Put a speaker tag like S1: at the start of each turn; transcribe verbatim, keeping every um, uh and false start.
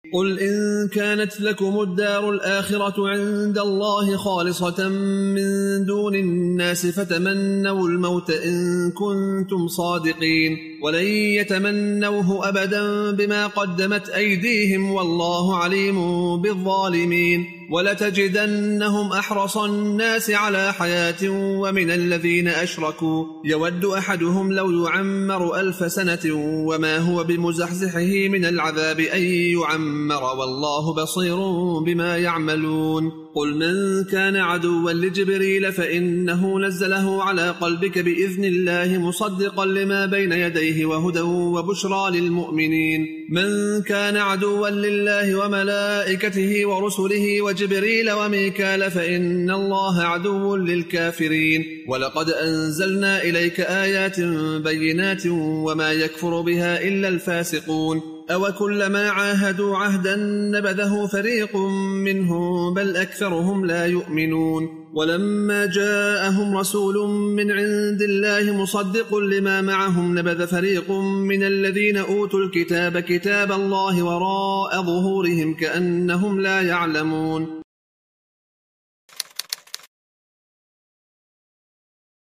S1: قل إن كانت لكم الدار الآخرة عند الله خالصة من دون الناس فتمنوا الموت إن كنتم صادقين ولن يتمنوه أبدا بما قدمت أيديهم والله عليم بالظالمين ولتجدنهم أحرص الناس على حياة ومن الذين أشركوا يود أحدهم لو يعمر ألف سنة وما هو بمزحزحه من العذاب أن يعمر والله بصير بما يعملون قل من كان عدوا لجبريل فإنه نزله على قلبك بإذن الله مصدقا لما بين يديه وهدى وبشرى للمؤمنين من كان عدوا لله وملائكته ورسله وجبريل وميكال فإن الله عدو للكافرين ولقد أنزلنا إليك آيات بينات وما يكفر بها إلا الفاسقون أو كلما عاهدوا عهدا نبذه فريق منهم بل أكثرهم لا يؤمنون ولما جاءهم رسول من عند الله مصدق لما معهم نبذ فريق من الذين أوتوا الكتاب كتاب الله وراء ظهورهم كأنهم لا يعلمون